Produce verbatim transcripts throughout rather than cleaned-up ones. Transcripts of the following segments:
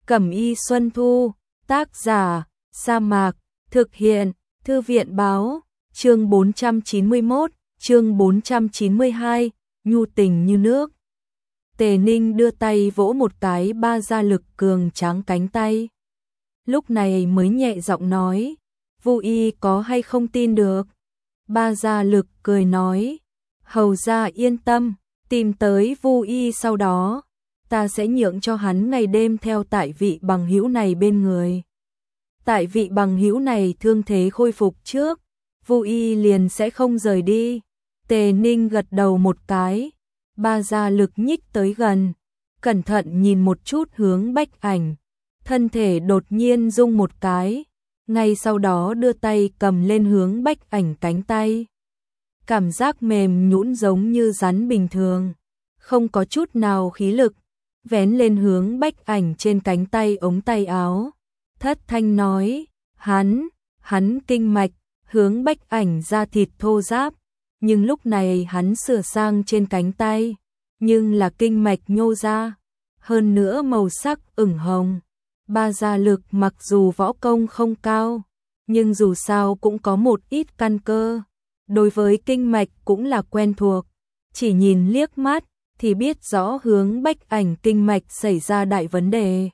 Cẩm y Xuân Thu, tác giả, Sa Mạc, thực hiện, Thư viện báo, chương bốn trăm chín mươi mốt, chương bốn trăm chín mươi hai, nhu tình như nước. Tề Ninh đưa tay vỗ một cái ba gia lực cường tráng cánh tay. Lúc này mới nhẹ giọng nói, Vu Y có hay không tin được? Ba gia lực cười nói, hầu gia yên tâm, tìm tới Vu Y sau đó, ta sẽ nhượng cho hắn ngày đêm theo tại vị bằng hữu này bên người. Tại vị bằng hữu này thương thế khôi phục trước, Vu Y liền sẽ không rời đi. Tề Ninh gật đầu một cái, ba gia lực nhích tới gần, cẩn thận nhìn một chút hướng Bách Ảnh, thân thể đột nhiên rung một cái, ngay sau đó đưa tay cầm lên hướng Bách Ảnh cánh tay. Cảm giác mềm nhũn giống như rắn bình thường, không có chút nào khí lực, vén lên hướng Bách Ảnh trên cánh tay ống tay áo. Thất thanh nói, hắn, hắn kinh mạch, hướng Bách Ảnh da thịt thô ráp, nhưng lúc này hắn sửa sang trên cánh tay, nhưng là kinh mạch nhô ra, hơn nữa màu sắc ửng hồng. Ba gia lực mặc dù võ công không cao, nhưng dù sao cũng có một ít căn cơ, đối với kinh mạch cũng là quen thuộc, chỉ nhìn liếc mắt thì biết rõ hướng Bách Ảnh kinh mạch xảy ra đại vấn đề.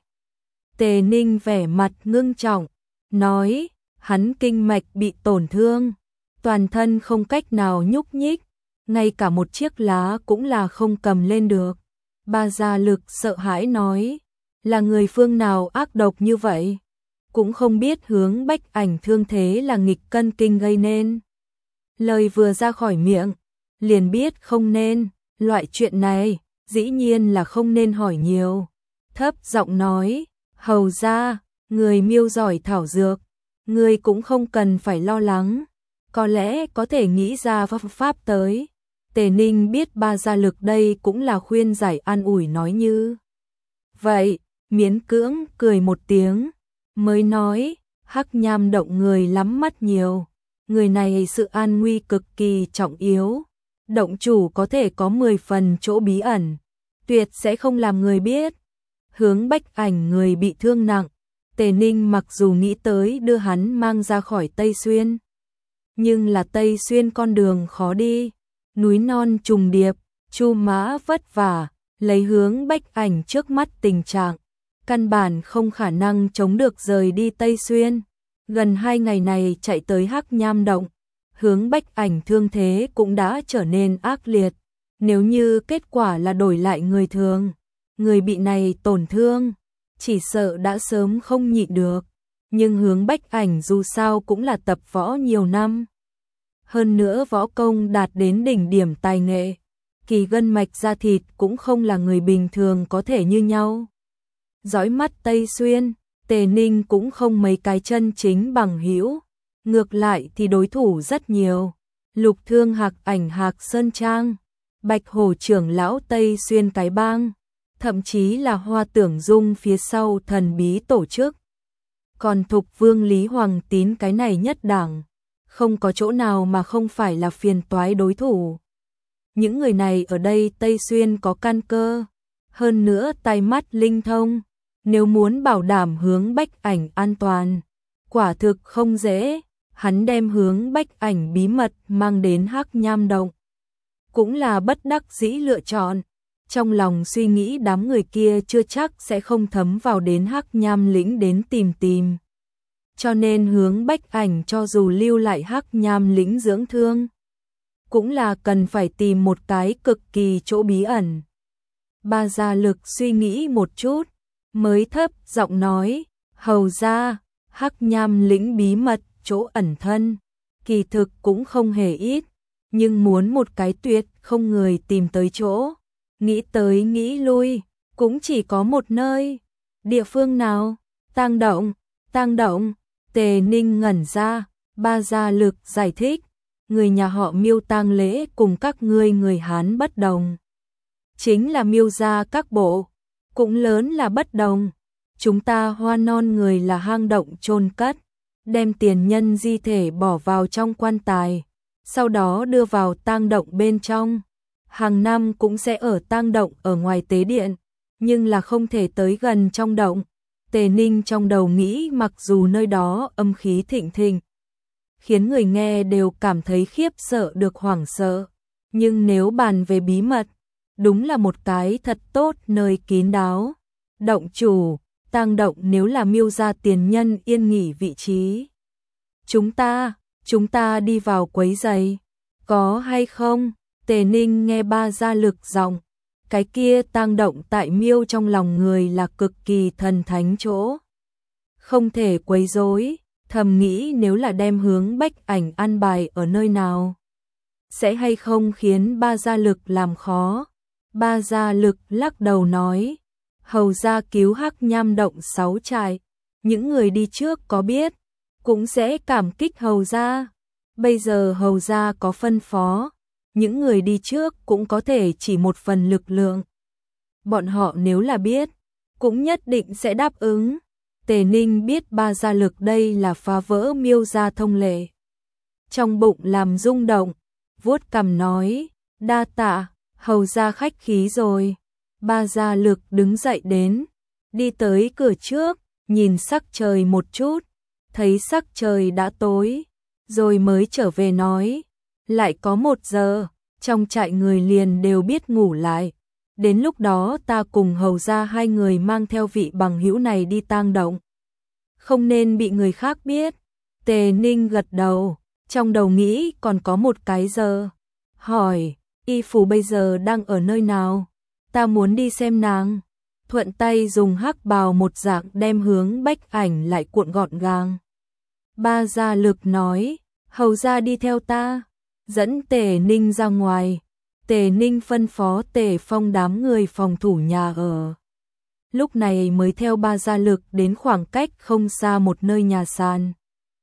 Tề Ninh vẻ mặt ngưng trọng, nói, hắn kinh mạch bị tổn thương, toàn thân không cách nào nhúc nhích, ngay cả một chiếc lá cũng là không cầm lên được. Ba gia lực sợ hãi nói, là người phương nào ác độc như vậy, cũng không biết hướng Bách Ảnh thương thế là nghịch cân kinh gây nên. Lời vừa ra khỏi miệng, liền biết không nên, loại chuyện này, dĩ nhiên là không nên hỏi nhiều. Thấp giọng nói, hầu gia, người miêu giỏi thảo dược, người cũng không cần phải lo lắng, có lẽ có thể nghĩ ra pháp pháp tới. Tề Ninh biết ba gia lực đây cũng là khuyên giải an ủi nói như vậy, miễn cưỡng cười một tiếng, mới nói, Hắc Nham động người lắm mắt nhiều, người này sự an nguy cực kỳ trọng yếu, động chủ có thể có mười phần chỗ bí ẩn, tuyệt sẽ không làm người biết. Hướng Bách Ảnh người bị thương nặng, Tề Ninh mặc dù nghĩ tới đưa hắn mang ra khỏi Tây Xuyên, nhưng là Tây Xuyên con đường khó đi, núi non trùng điệp, chu mã vất vả, lấy hướng Bách Ảnh trước mắt tình trạng, căn bản không khả năng chống được rời đi Tây Xuyên. Gần hai ngày này chạy tới Hắc Nham động, hướng Bách Ảnh thương thế cũng đã trở nên ác liệt, nếu như kết quả là đổi lại người thường, người bị này tổn thương, chỉ sợ đã sớm không nhịn được, nhưng hướng Bách Ảnh dù sao cũng là tập võ nhiều năm. Hơn nữa võ công đạt đến đỉnh điểm tài nghệ, kỳ gân mạch da thịt cũng không là người bình thường có thể như nhau. Dõi mắt Tây Xuyên, Tề Ninh cũng không mấy cái chân chính bằng hữu, ngược lại thì đối thủ rất nhiều. Lục Thương Hạc Ảnh Hạc Sơn Trang, Bạch Hổ trưởng lão Tây Xuyên cái bang, thậm chí là Hoa Tưởng Dung phía sau thần bí tổ chức. Còn Thục Vương Lý Hoàng Tín cái này nhất đẳng, không có chỗ nào mà không phải là phiền toái đối thủ. Những người này ở đây Tây Xuyên có căn cơ, hơn nữa tai mắt linh thông, nếu muốn bảo đảm hướng Bách Ảnh an toàn, quả thực không dễ. Hắn đem hướng Bách Ảnh bí mật mang đến Hắc Nham động, cũng là bất đắc dĩ lựa chọn. Trong lòng suy nghĩ đám người kia chưa chắc sẽ không thấm vào đến Hắc Nham lĩnh đến tìm tìm. Cho nên hướng Bách Ảnh cho dù lưu lại Hắc Nham lĩnh dưỡng thương, cũng là cần phải tìm một cái cực kỳ chỗ bí ẩn. Ba gia lực suy nghĩ một chút, mới thấp giọng nói, hầu gia, Hắc Nham lĩnh bí mật chỗ ẩn thân, kỳ thực cũng không hề ít, nhưng muốn một cái tuyệt không người tìm tới chỗ, nghĩ tới nghĩ lui, cũng chỉ có một nơi. Địa phương nào? Tang động, Tang động. Tề Ninh ngẩn ra, ba gia lực giải thích, người nhà họ Miêu tang lễ cùng các ngươi người Hán bất đồng. Chính là Miêu gia các bộ, cũng lớn là bất đồng. Chúng ta Hoa Non người là hang động chôn cất, đem tiền nhân di thể bỏ vào trong quan tài, sau đó đưa vào tang động bên trong. Hàng năm cũng sẽ ở tang động ở ngoài tế điện, nhưng là không thể tới gần trong động. Tề Ninh trong đầu nghĩ mặc dù nơi đó âm khí thịnh thịnh, khiến người nghe đều cảm thấy khiếp sợ được hoảng sợ, nhưng nếu bàn về bí mật, đúng là một cái thật tốt nơi kín đáo. Động chủ, tang động nếu là Miêu gia tiền nhân yên nghỉ vị trí. Chúng ta, chúng ta đi vào quấy giày, có hay không? Tề Ninh nghe Ba Gia Lực giọng, cái kia tang động tại Miêu trong lòng người là cực kỳ thần thánh chỗ. Không thể quấy rối, thầm nghĩ nếu là đem hướng Bách Ảnh an bài ở nơi nào, sẽ hay không khiến Ba Gia Lực làm khó. Ba Gia Lực lắc đầu nói, hầu gia cứu Hắc Nham động sáu trại, những người đi trước có biết, cũng sẽ cảm kích hầu gia. Bây giờ hầu gia có phân phó, những người đi trước cũng có thể chỉ một phần lực lượng. Bọn họ nếu là biết, cũng nhất định sẽ đáp ứng. Tề Ninh biết Ba Gia Lực đây là phá vỡ Miêu gia thông lệ. Trong bụng làm rung động, vuốt cằm nói, đa tạ, hầu gia khách khí rồi. Ba Gia Lực đứng dậy đến, đi tới cửa trước, nhìn sắc trời một chút, thấy sắc trời đã tối, rồi mới trở về nói, lại có một giờ, trong trại người liền đều biết ngủ lại. Đến lúc đó ta cùng hầu gia hai người mang theo vị bằng hữu này đi tang động. Không nên bị người khác biết. Tề Ninh gật đầu, trong đầu nghĩ còn có một cái giờ. Hỏi, y phủ bây giờ đang ở nơi nào? Ta muốn đi xem nàng. Thuận tay dùng hắc bào một dạng đem hướng Bách Ảnh lại cuộn gọn gàng. Ba Gia Lực nói, hầu gia đi theo ta, dẫn Tề Ninh ra ngoài. Tề Ninh phân phó Tề Phong đám người phòng thủ nhà ở. Lúc này mới theo Ba Gia Lực đến khoảng cách không xa một nơi nhà sàn.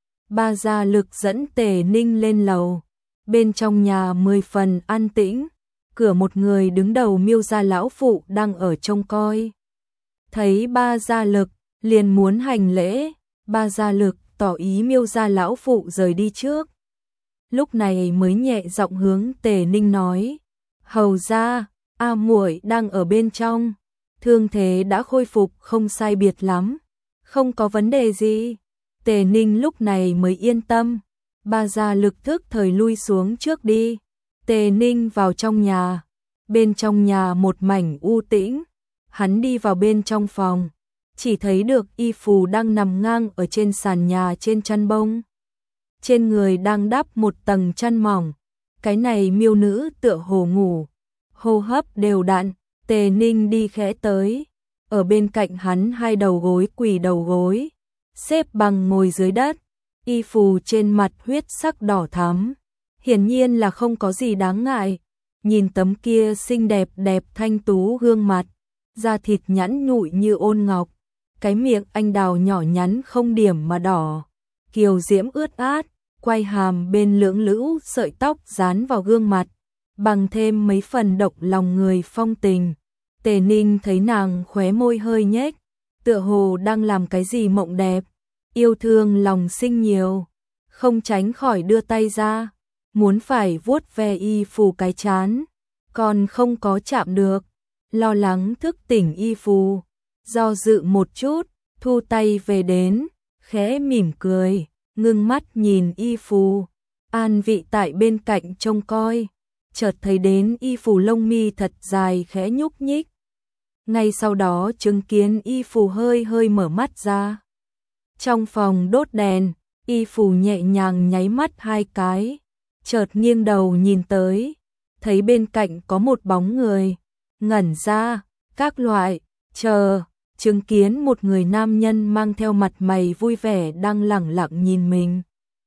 Ba Gia Lực dẫn Tề Ninh lên lầu. Bên trong nhà mười phần an tĩnh, cửa một người đứng đầu Miêu gia lão phụ đang ở trông coi. Thấy Ba Gia Lực, liền muốn hành lễ. Ba Gia Lực tỏ ý Miêu gia lão phụ rời đi trước. Lúc này mới nhẹ giọng hướng Tề Ninh nói, hầu gia, A muội đang ở bên trong, thương thế đã khôi phục không sai biệt lắm, không có vấn đề gì. Tề Ninh lúc này mới yên tâm. Ba Gia Lực thức thời lui xuống trước đi. Tề Ninh vào trong nhà, bên trong nhà một mảnh u tĩnh, hắn đi vào bên trong phòng, chỉ thấy được y phù đang nằm ngang ở trên sàn nhà trên chăn bông. Trên người đang đắp một tầng chăn mỏng, cái này miêu nữ tựa hồ ngủ, hô hấp đều đặn. Tề Ninh đi khẽ tới, ở bên cạnh hắn hai đầu gối quỳ đầu gối, xếp bằng ngồi dưới đất, y phù trên mặt huyết sắc đỏ thắm, hiển nhiên là không có gì đáng ngại. Nhìn tấm kia xinh đẹp đẹp thanh tú gương mặt, da thịt nhẵn nhụi như ôn ngọc, cái miệng anh đào nhỏ nhắn không điểm mà đỏ, kiều diễm ướt át, quay hàm bên lưỡng lữu sợi tóc dán vào gương mặt, bằng thêm mấy phần động lòng người phong tình. Tề Ninh thấy nàng khóe môi hơi nhếch, tựa hồ đang làm cái gì mộng đẹp, yêu thương lòng sinh nhiều, không tránh khỏi đưa tay ra, muốn phải vuốt ve y phù cái chán, còn không có chạm được, lo lắng thức tỉnh y phù, do dự một chút, thu tay về đến, khẽ mỉm cười, ngưng mắt nhìn y phù, an vị tại bên cạnh trông coi, chợt thấy đến y phù lông mi thật dài khẽ nhúc nhích. Ngay sau đó chứng kiến y phù hơi hơi mở mắt ra. Trong phòng đốt đèn, y phù nhẹ nhàng nháy mắt hai cái, chợt nghiêng đầu nhìn tới, thấy bên cạnh có một bóng người, ngẩn ra, các loại, chờ, chứng kiến một người nam nhân mang theo mặt mày vui vẻ đang lẳng lặng nhìn mình.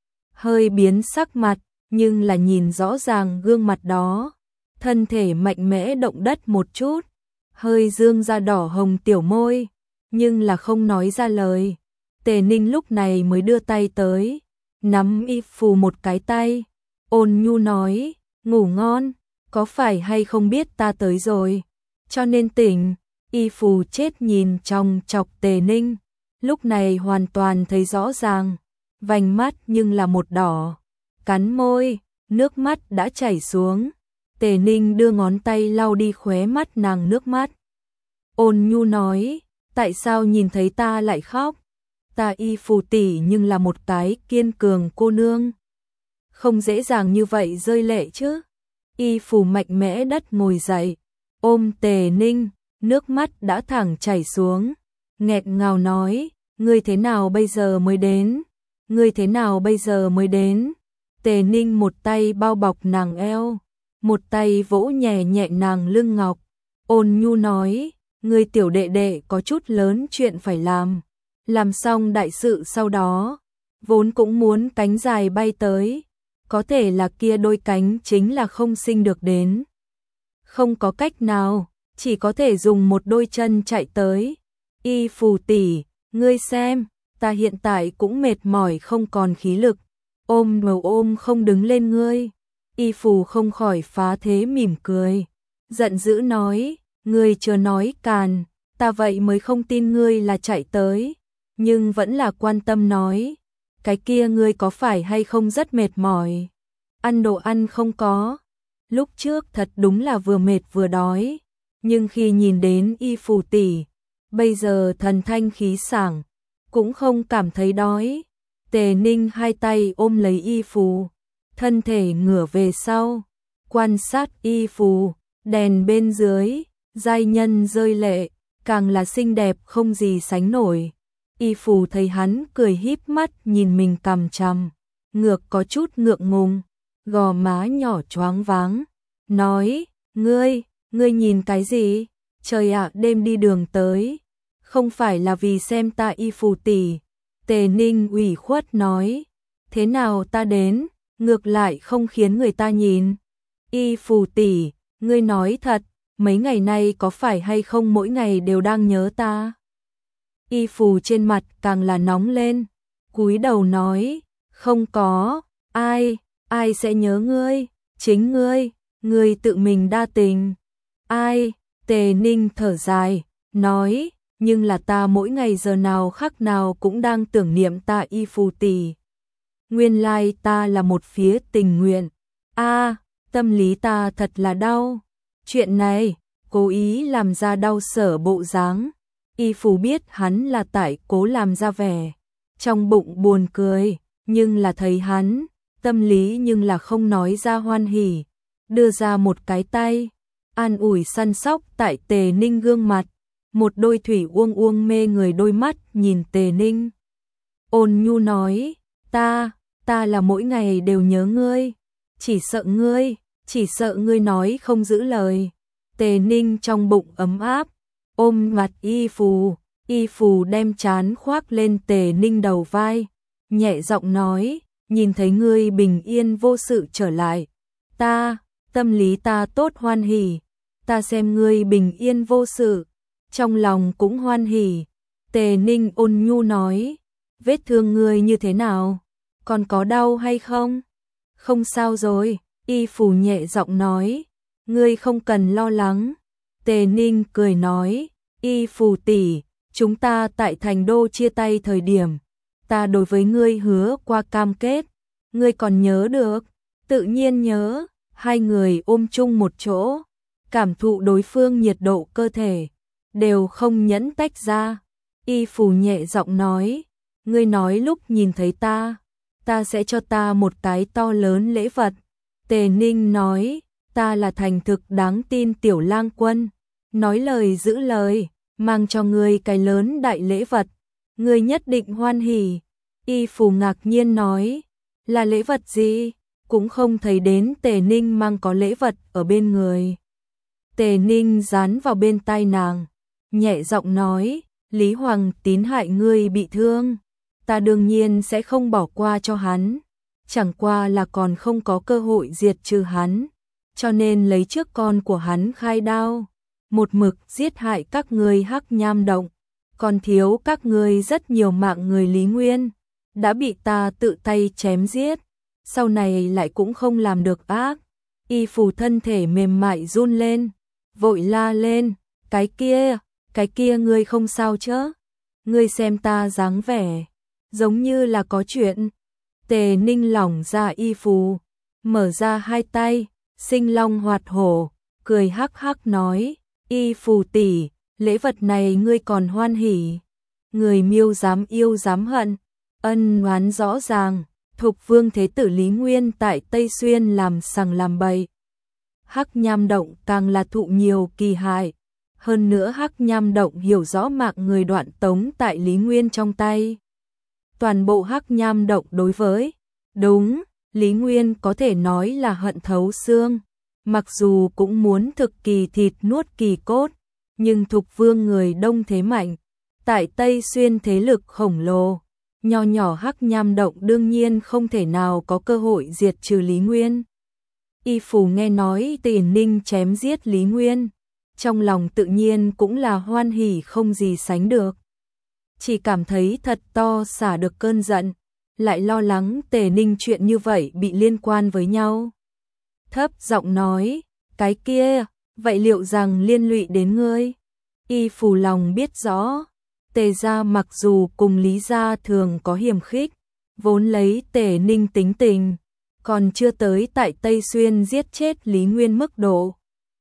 Hơi biến sắc mặt, nhưng là nhìn rõ ràng gương mặt đó, thân thể mạnh mẽ động đất một chút, hơi dương ra đỏ hồng tiểu môi, nhưng là không nói ra lời. Tề Ninh lúc này mới đưa tay tới, nắm y phù một cái tay, ôn nhu nói, ngủ ngon, có phải hay không biết ta tới rồi, cho nên tỉnh. Y phù chết nhìn trong chọc Tề Ninh, lúc này hoàn toàn thấy rõ ràng, vành mắt nhưng là một đỏ, cắn môi, nước mắt đã chảy xuống. Tề Ninh đưa ngón tay lau đi khóe mắt nàng nước mắt, ôn nhu nói, tại sao nhìn thấy ta lại khóc? Ta Y Phù tỷ nhưng là một cái kiên cường cô nương. Không dễ dàng như vậy rơi lệ chứ. Y Phù mạnh mẽ đất ngồi dậy, ôm Tề Ninh, nước mắt đã thẳng chảy xuống, nghẹt ngào nói, ngươi thế nào bây giờ mới đến? Ngươi thế nào bây giờ mới đến? Tề Ninh một tay bao bọc nàng eo, một tay vỗ nhẹ nhẹ nàng lưng ngọc, ôn nhu nói, ngươi tiểu đệ đệ có chút lớn chuyện phải làm. Làm xong đại sự sau đó, vốn cũng muốn cánh dài bay tới, có thể là kia đôi cánh chính là không sinh được đến. Không có cách nào, chỉ có thể dùng một đôi chân chạy tới. Y Phù tỷ, ngươi xem, ta hiện tại cũng mệt mỏi không còn khí lực, ôm đầu ôm không đứng lên ngươi. Y Phù không khỏi phá thế mỉm cười, giận dữ nói, ngươi chưa nói càn, ta vậy mới không tin ngươi là chạy tới, nhưng vẫn là quan tâm nói, cái kia ngươi có phải hay không rất mệt mỏi? Ăn đồ ăn không có? Lúc trước thật đúng là vừa mệt vừa đói, nhưng khi nhìn đến Y Phù tỷ, bây giờ thần thanh khí sảng, cũng không cảm thấy đói. Tề Ninh hai tay ôm lấy Y Phù, thân thể ngửa về sau, quan sát Y Phù, đèn bên dưới, giai nhân rơi lệ, càng là xinh đẹp không gì sánh nổi. Y Phù thấy hắn cười híp mắt nhìn mình cằm chằm, ngược có chút ngượng ngùng, gò má nhỏ choáng váng, nói, ngươi, ngươi nhìn cái gì? Trời ạ, đêm đi đường tới, không phải là vì xem ta Y Phù tỷ. Tề Ninh ủy khuất nói, thế nào ta đến, ngược lại không khiến người ta nhìn. Y Phù tỷ, ngươi nói thật, mấy ngày nay có phải hay không mỗi ngày đều đang nhớ ta? Y Phù trên mặt càng là nóng lên, cúi đầu nói, không có, ai, ai sẽ nhớ ngươi, chính ngươi, ngươi tự mình đa tình. Ai? Tề Ninh thở dài, nói, nhưng là ta mỗi ngày giờ nào khắc nào cũng đang tưởng niệm ta Y Phù tỷ. Nguyên lai ta là một phía tình nguyện. A, tâm lý ta thật là đau. Chuyện này, cố ý làm ra đau sở bộ dáng. Y Phù biết hắn là tại cố làm ra vẻ, trong bụng buồn cười, nhưng là thấy hắn, tâm lý nhưng là không nói ra hoan hỉ, đưa ra một cái tay, an ủi săn sóc tại Tề Ninh gương mặt, một đôi thủy uông uông mê người đôi mắt nhìn Tề Ninh. Ôn nhu nói, ta, ta là mỗi ngày đều nhớ ngươi, chỉ sợ ngươi, chỉ sợ ngươi nói không giữ lời. Tề Ninh trong bụng ấm áp, ôm mặt Y Phù, Y Phù đem trán khoác lên Tề Ninh đầu vai, nhẹ giọng nói, nhìn thấy ngươi bình yên vô sự trở lại, ta, tâm lý ta tốt hoan hỉ, ta xem ngươi bình yên vô sự, trong lòng cũng hoan hỉ. Tề Ninh ôn nhu nói, vết thương ngươi như thế nào, còn có đau hay không? Không sao rồi, Y Phù nhẹ giọng nói, ngươi không cần lo lắng. Tề Ninh cười nói, Y Phù tỷ, chúng ta tại thành đô chia tay thời điểm, ta đối với ngươi hứa qua cam kết, ngươi còn nhớ được? Tự nhiên nhớ. Hai người ôm chung một chỗ, cảm thụ đối phương nhiệt độ cơ thể, đều không nhẫn tách ra. Y Phù nhẹ giọng nói, ngươi nói lúc nhìn thấy ta, ta sẽ cho ta một cái to lớn lễ vật. Tề Ninh nói, ta là thành thực đáng tin tiểu lang quân, nói lời giữ lời, mang cho ngươi cái lớn đại lễ vật, ngươi nhất định hoan hỉ. Y Phù ngạc nhiên nói, là lễ vật gì? Cũng không thấy đến Tề Ninh mang có lễ vật ở bên người. Tề Ninh dán vào bên tai nàng, nhẹ giọng nói, Lý Hoàng Tín hại ngươi bị thương, ta đương nhiên sẽ không bỏ qua cho hắn, chẳng qua là còn không có cơ hội diệt trừ hắn, cho nên lấy trước con của hắn khai đao, một mực giết hại các ngươi Hắc Nham Động, còn thiếu các ngươi rất nhiều mạng người Lý Nguyên, đã bị ta tự tay chém giết. Sau này lại cũng không làm được ác. Y Phù thân thể mềm mại run lên, vội la lên, cái kia, cái kia ngươi không sao chứ? Ngươi xem ta dáng vẻ, giống như là có chuyện. Tề Ninh lỏng ra Y Phù, mở ra hai tay, sinh long hoạt hổ, cười hắc hắc nói, Y Phù tỷ, lễ vật này ngươi còn hoan hỉ. Người Miêu dám yêu dám hận, ân oán rõ ràng, Thục Vương Thế tử Lý Nguyên tại Tây Xuyên làm sằng làm bậy. Hắc Nham Động càng là thụ nhiều kỳ hại, hơn nữa Hắc Nham Động hiểu rõ mạng người Đoạn Tống tại Lý Nguyên trong tay. Toàn bộ Hắc Nham Động đối với, đúng, Lý Nguyên có thể nói là hận thấu xương, mặc dù cũng muốn thực kỳ thịt nuốt kỳ cốt, nhưng Thục Vương người đông thế mạnh, tại Tây Xuyên thế lực khổng lồ, nho nhỏ Hắc Nham Động đương nhiên không thể nào có cơ hội diệt trừ Lý Nguyên. Y Phủ nghe nói Tiền Ninh chém giết Lý Nguyên, trong lòng tự nhiên cũng là hoan hỉ không gì sánh được. Chỉ cảm thấy thật to xả được cơn giận, lại lo lắng Tề Ninh chuyện như vậy bị liên quan với nhau. Thấp giọng nói, cái kia, vậy liệu rằng liên lụy đến ngươi? Y Phủ lòng biết rõ, Tề gia mặc dù cùng Lý gia thường có hiềm khích, vốn lấy Tề Ninh tính tình, còn chưa tới tại Tây Xuyên giết chết Lý Nguyên mức độ.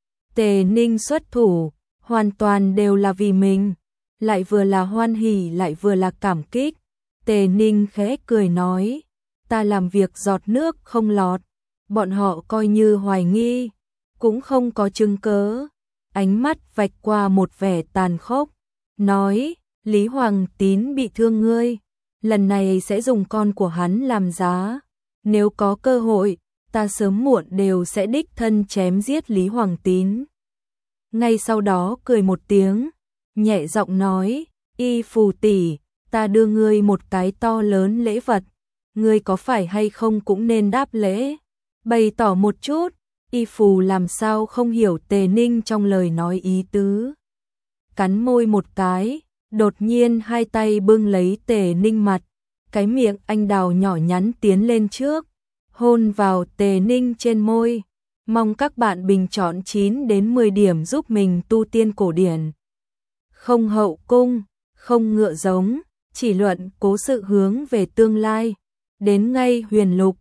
Tề Ninh xuất thủ, hoàn toàn đều là vì mình, lại vừa là hoan hỉ lại vừa là cảm kích. Tề Ninh khẽ cười nói, ta làm việc giọt nước không lọt, bọn họ coi như hoài nghi, cũng không có chứng cớ. Ánh mắt vạch qua một vẻ tàn khốc, nói, Lý Hoàng Tín bị thương ngươi, lần này sẽ dùng con của hắn làm giá. Nếu có cơ hội, ta sớm muộn đều sẽ đích thân chém giết Lý Hoàng Tín. Ngay sau đó cười một tiếng, nhẹ giọng nói, Y Phù tỷ, ta đưa ngươi một cái to lớn lễ vật, ngươi có phải hay không cũng nên đáp lễ. Bày tỏ một chút, Y Phù làm sao không hiểu Tề Ninh trong lời nói ý tứ. Cắn môi một cái, đột nhiên hai tay bưng lấy Tề Ninh mặt, cái miệng anh đào nhỏ nhắn tiến lên trước, hôn vào Tề Ninh trên môi. Mong các bạn bình chọn chín đến mười điểm giúp mình tu tiên cổ điển. Không hậu cung, không ngựa giống, chỉ luận cố sự hướng về tương lai. Đến ngay huyền lục,